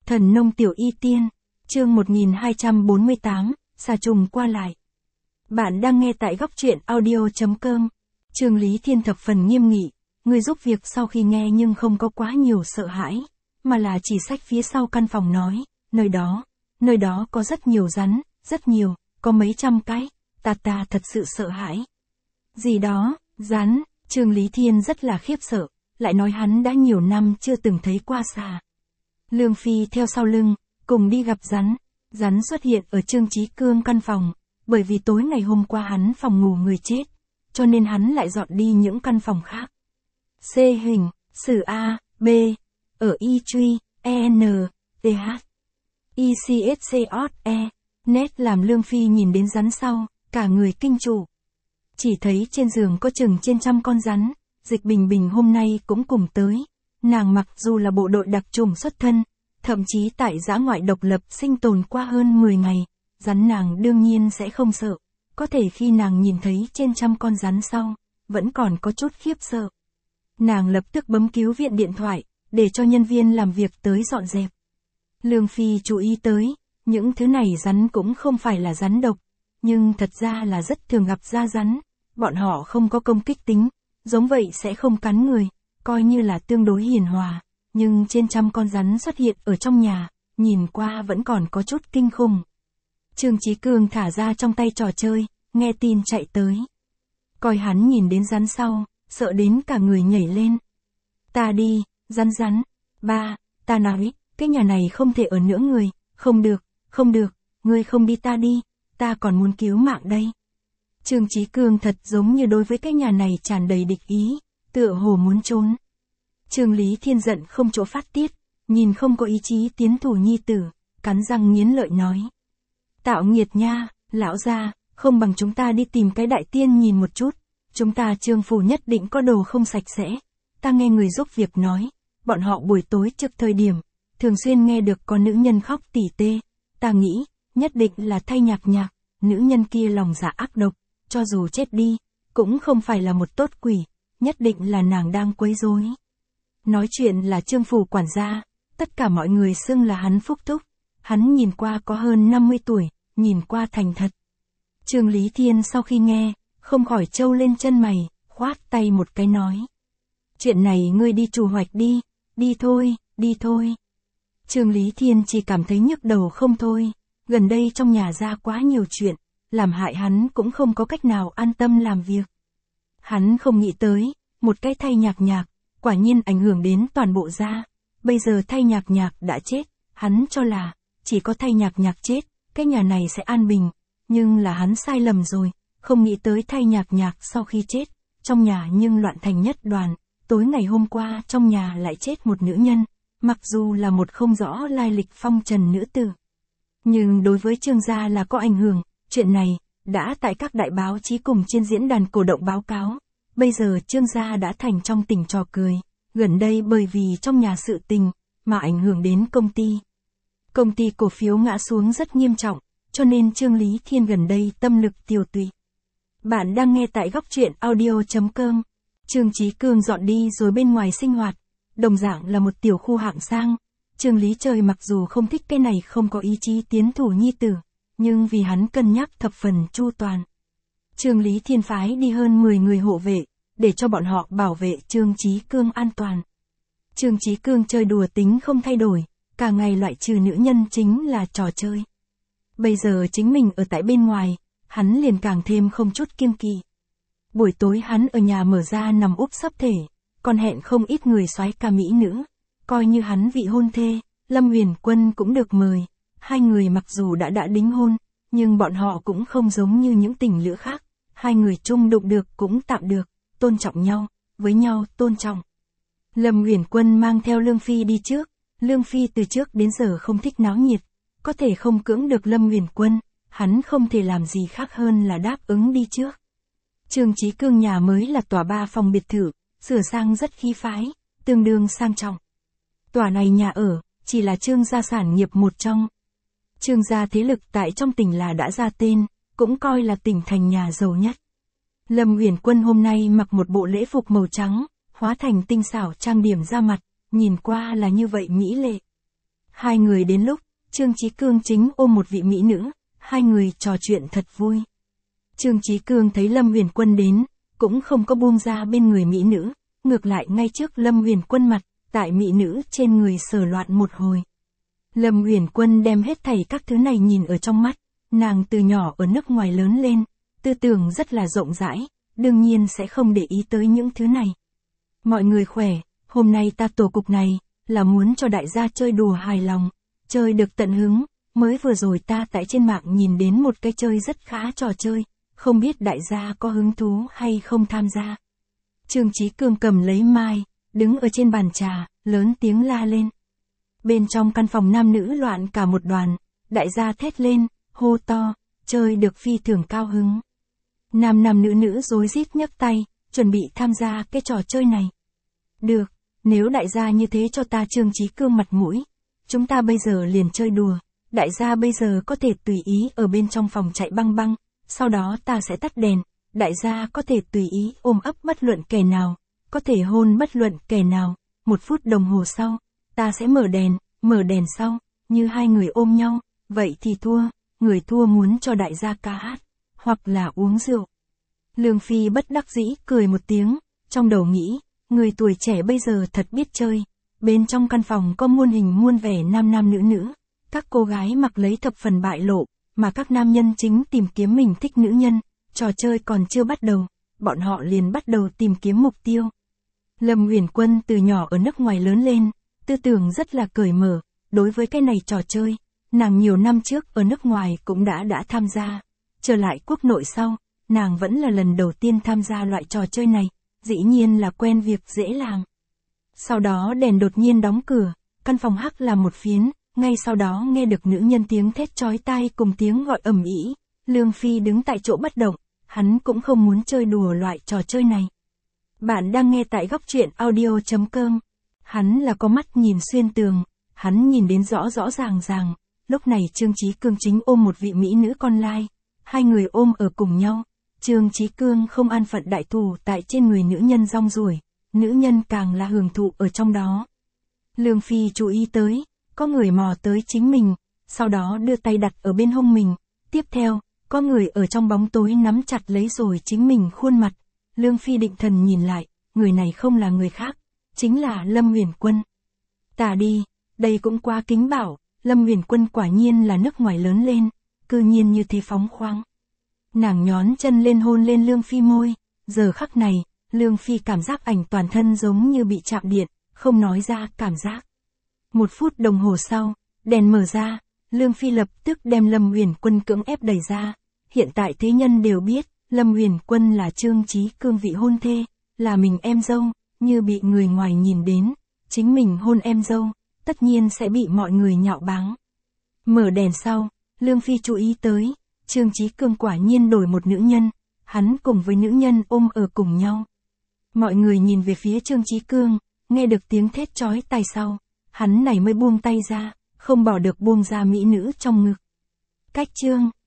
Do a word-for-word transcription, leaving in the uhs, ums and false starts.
Thần nông tiểu y tiên, chương một nghìn hai trăm bốn mươi tám, xà trùng qua lại. Bạn đang nghe tại góc truyện audio.com. Trương Lý Thiên thập phần nghiêm nghị, người giúp việc sau khi nghe nhưng không có quá nhiều sợ hãi, mà là chỉ xách phía sau căn phòng nói, nơi đó, nơi đó có rất nhiều rắn, rất nhiều, có mấy trăm cái, ta ta thật sự sợ hãi. Gì đó, rắn, Trương Lý Thiên rất là khiếp sợ, lại nói hắn đã nhiều năm chưa từng thấy qua xà. Lương Phi theo sau lưng, cùng đi gặp rắn. Rắn xuất hiện ở Trương Chí Cương căn phòng, bởi vì tối ngày hôm qua hắn phòng ngủ người chết, cho nên hắn lại dọn đi những căn phòng khác. C hình, sử A, B, ở Y truy, E N, T H, I C S C O E, nét làm Lương Phi nhìn đến rắn sau, cả người kinh trụ. Chỉ thấy trên giường có chừng trên trăm con rắn, Dịch Bình Bình hôm nay cũng cùng tới. Nàng mặc dù là bộ đội đặc chủng xuất thân, thậm chí tại dã ngoại độc lập sinh tồn qua hơn mười ngày, rắn nàng đương nhiên sẽ không sợ. Có thể khi nàng nhìn thấy trên trăm con rắn sau, vẫn còn có chút khiếp sợ. Nàng lập tức bấm cứu viện điện thoại, để cho nhân viên làm việc tới dọn dẹp. Lương Phi chú ý tới, những thứ này rắn cũng không phải là rắn độc, nhưng thật ra là rất thường gặp da rắn. Bọn họ không có công kích tính, giống vậy sẽ không cắn người, coi như là tương đối hiền hòa, nhưng trên trăm con rắn xuất hiện ở trong nhà, nhìn qua vẫn còn có chút kinh khủng. Trương Chí Cương thả ra trong tay trò chơi, nghe tin chạy tới. Coi hắn nhìn đến rắn sau, sợ đến cả người nhảy lên. Ta đi, rắn rắn, ba, ta nói, cái nhà này không thể ở nữa người, không được, không được, ngươi không đi ta đi, ta còn muốn cứu mạng đây. Trương Chí Cương thật giống như đối với cái nhà này tràn đầy địch ý, tựa hồ muốn trốn. Trương Lý Thiên giận không chỗ phát tiết, nhìn không có ý chí tiến thủ nhi tử, cắn răng nghiến lợi nói. Tạo nghiệt nha, lão gia, không bằng chúng ta đi tìm cái đại tiên nhìn một chút, chúng ta Trương phủ nhất định có đồ không sạch sẽ. Ta nghe người giúp việc nói, bọn họ buổi tối trước thời điểm, thường xuyên nghe được có nữ nhân khóc tỉ tê, ta nghĩ, nhất định là Thay Nhạc Nhạc, nữ nhân kia lòng dạ ác độc, cho dù chết đi, cũng không phải là một tốt quỷ, nhất định là nàng đang quấy rối. Nói chuyện là Trương phủ quản gia, tất cả mọi người xưng là hắn Phúc Thúc, hắn nhìn qua có hơn năm mươi tuổi, nhìn qua thành thật. Trương Lý Thiên sau khi nghe, không khỏi trâu lên chân mày, khoát tay một cái nói. Chuyện này ngươi đi trù hoạch đi, đi thôi, đi thôi. Trương Lý Thiên chỉ cảm thấy nhức đầu không thôi, gần đây trong nhà ra quá nhiều chuyện, làm hại hắn cũng không có cách nào an tâm làm việc. Hắn không nghĩ tới, một cái Thay Nhạc Nhạc, quả nhiên ảnh hưởng đến toàn bộ gia. Bây giờ Thay Nhạc Nhạc đã chết, hắn cho là, chỉ có Thay Nhạc Nhạc chết, cái nhà này sẽ an bình. Nhưng là hắn sai lầm rồi, không nghĩ tới Thay Nhạc Nhạc sau khi chết, trong nhà nhưng loạn thành nhất đoàn. Tối ngày hôm qua trong nhà lại chết một nữ nhân, mặc dù là một không rõ lai lịch phong trần nữ tử. Nhưng đối với Trương gia là có ảnh hưởng, chuyện này, đã tại các đại báo chí cùng trên diễn đàn cổ động báo cáo. Bây giờ Trương gia đã thành trong tình trò cười, gần đây bởi vì trong nhà sự tình, mà ảnh hưởng đến công ty. Công ty cổ phiếu ngã xuống rất nghiêm trọng, cho nên Trương Lý Thiên gần đây tâm lực tiêu tụy. Bạn đang nghe tại góc truyện audio.com. Trương Chí Cương dọn đi rồi bên ngoài sinh hoạt, đồng dạng là một tiểu khu hạng sang. Trương Lý Trời mặc dù không thích cái này không có ý chí tiến thủ nhi tử, nhưng vì hắn cân nhắc thập phần chu toàn. Trương Lý Thiên phái đi hơn mười người hộ vệ, để cho bọn họ bảo vệ Trương Chí Cương an toàn. Trương Chí Cương chơi đùa tính không thay đổi, cả ngày loại trừ nữ nhân chính là trò chơi. Bây giờ chính mình ở tại bên ngoài, hắn liền càng thêm không chút kiêng kỵ. Buổi tối hắn ở nhà mở ra nằm úp sấp thể, còn hẹn không ít người soái ca mỹ nữ, coi như hắn vị hôn thê. Lâm Huyền Quân cũng được mời. Hai người mặc dù đã đã đính hôn, nhưng bọn họ cũng không giống như những tình lữ khác. Hai người chung đụng được cũng tạm được, tôn trọng nhau, với nhau tôn trọng. Lâm Huyền Quân mang theo Lương Phi đi trước. Lương Phi từ trước đến giờ không thích náo nhiệt, có thể không cưỡng được Lâm Huyền Quân, hắn không thể làm gì khác hơn là đáp ứng đi trước. Trương Chí Cương nhà mới là tòa ba phòng biệt thự, sửa sang rất khí phái, tương đương sang trọng. Tòa này nhà ở, chỉ là Trương gia sản nghiệp một trong. Trương gia thế lực tại trong tỉnh là đã ra tên, cũng coi là tỉnh thành nhà giàu nhất. Lâm Huyền Quân hôm nay mặc một bộ lễ phục màu trắng, hóa thành tinh xảo trang điểm da mặt, nhìn qua là như vậy mỹ lệ. Hai người đến lúc, Trương Chí Cương chính ôm một vị mỹ nữ, hai người trò chuyện thật vui. Trương Chí Cương thấy Lâm Huyền Quân đến, cũng không có buông ra bên người mỹ nữ, ngược lại ngay trước Lâm Huyền Quân mặt, tại mỹ nữ trên người sờ loạn một hồi. Lâm Huyền Quân đem hết thảy các thứ này nhìn ở trong mắt, nàng từ nhỏ ở nước ngoài lớn lên, tư tưởng rất là rộng rãi, đương nhiên sẽ không để ý tới những thứ này. Mọi người khỏe, hôm nay ta tổ cục này, là muốn cho đại gia chơi đùa hài lòng, chơi được tận hứng, mới vừa rồi ta tại trên mạng nhìn đến một cái chơi rất khá trò chơi, không biết đại gia có hứng thú hay không tham gia. Trương Chí Cương cầm lấy mai, đứng ở trên bàn trà, lớn tiếng la lên. Bên trong căn phòng nam nữ loạn cả một đoàn, đại gia thét lên, hô to, chơi được phi thường cao hứng. Nam nam nữ nữ rối rít nhấc tay, chuẩn bị tham gia cái trò chơi này. Được, nếu đại gia như thế cho ta Trương Chí Cương mặt mũi, chúng ta bây giờ liền chơi đùa, đại gia bây giờ có thể tùy ý ở bên trong phòng chạy băng băng, sau đó ta sẽ tắt đèn, đại gia có thể tùy ý ôm ấp bất luận kẻ nào, có thể hôn bất luận kẻ nào, một phút đồng hồ sau, ta sẽ mở đèn, mở đèn sau, như hai người ôm nhau, vậy thì thua, người thua muốn cho đại gia ca hát, hoặc là uống rượu. Lương Phi bất đắc dĩ cười một tiếng, trong đầu nghĩ, người tuổi trẻ bây giờ thật biết chơi, bên trong căn phòng có muôn hình muôn vẻ nam nam nữ nữ, các cô gái mặc lấy thập phần bại lộ, mà các nam nhân chính tìm kiếm mình thích nữ nhân, trò chơi còn chưa bắt đầu, bọn họ liền bắt đầu tìm kiếm mục tiêu. Lâm Huyền Quân từ nhỏ ở nước ngoài lớn lên, tư tưởng rất là cởi mở, đối với cái này trò chơi, nàng nhiều năm trước ở nước ngoài cũng đã đã tham gia, trở lại quốc nội sau, nàng vẫn là lần đầu tiên tham gia loại trò chơi này, dĩ nhiên là quen việc dễ làm. Sau đó đèn đột nhiên đóng cửa, căn phòng hắc là một phiến, ngay sau đó nghe được nữ nhân tiếng thét chói tai cùng tiếng gọi ầm ĩ, Lương Phi đứng tại chỗ bất động, hắn cũng không muốn chơi đùa loại trò chơi này. Bạn đang nghe tại góc truyện audio chấm com. Hắn là có mắt nhìn xuyên tường, hắn nhìn đến rõ rõ ràng ràng, lúc này Trương Chí Cương chính ôm một vị mỹ nữ con lai, hai người ôm ở cùng nhau, Trương Chí Cương không an phận đại thù tại trên người nữ nhân rong ruổi, nữ nhân càng là hưởng thụ ở trong đó. Lương Phi chú ý tới, có người mò tới chính mình, sau đó đưa tay đặt ở bên hông mình, tiếp theo, có người ở trong bóng tối nắm chặt lấy rồi chính mình khuôn mặt, Lương Phi định thần nhìn lại, người này không là người khác, chính là Lâm Huyền Quân. Tả đi, đây cũng quá kính bảo, Lâm Huyền Quân quả nhiên là nước ngoài lớn lên, cư nhiên như thế phóng khoáng. Nàng nhón chân lên hôn lên Lương Phi môi, giờ khắc này, Lương Phi cảm giác ảnh toàn thân giống như bị chạm điện, không nói ra cảm giác. Một phút đồng hồ sau, đèn mở ra, Lương Phi lập tức đem Lâm Huyền Quân cưỡng ép đẩy ra. Hiện tại thế nhân đều biết, Lâm Huyền Quân là Trương Chí Cương vị hôn thê, là mình em dâu, như bị người ngoài nhìn đến, chính mình hôn em dâu, tất nhiên sẽ bị mọi người nhạo báng. Mở đèn sau, Lương Phi chú ý tới, Trương Chí Cương quả nhiên đổi một nữ nhân, hắn cùng với nữ nhân ôm ở cùng nhau. Mọi người nhìn về phía Trương Chí Cương, nghe được tiếng thét chói tai sau, hắn này mới buông tay ra, không bỏ được buông ra mỹ nữ trong ngực. Cách chương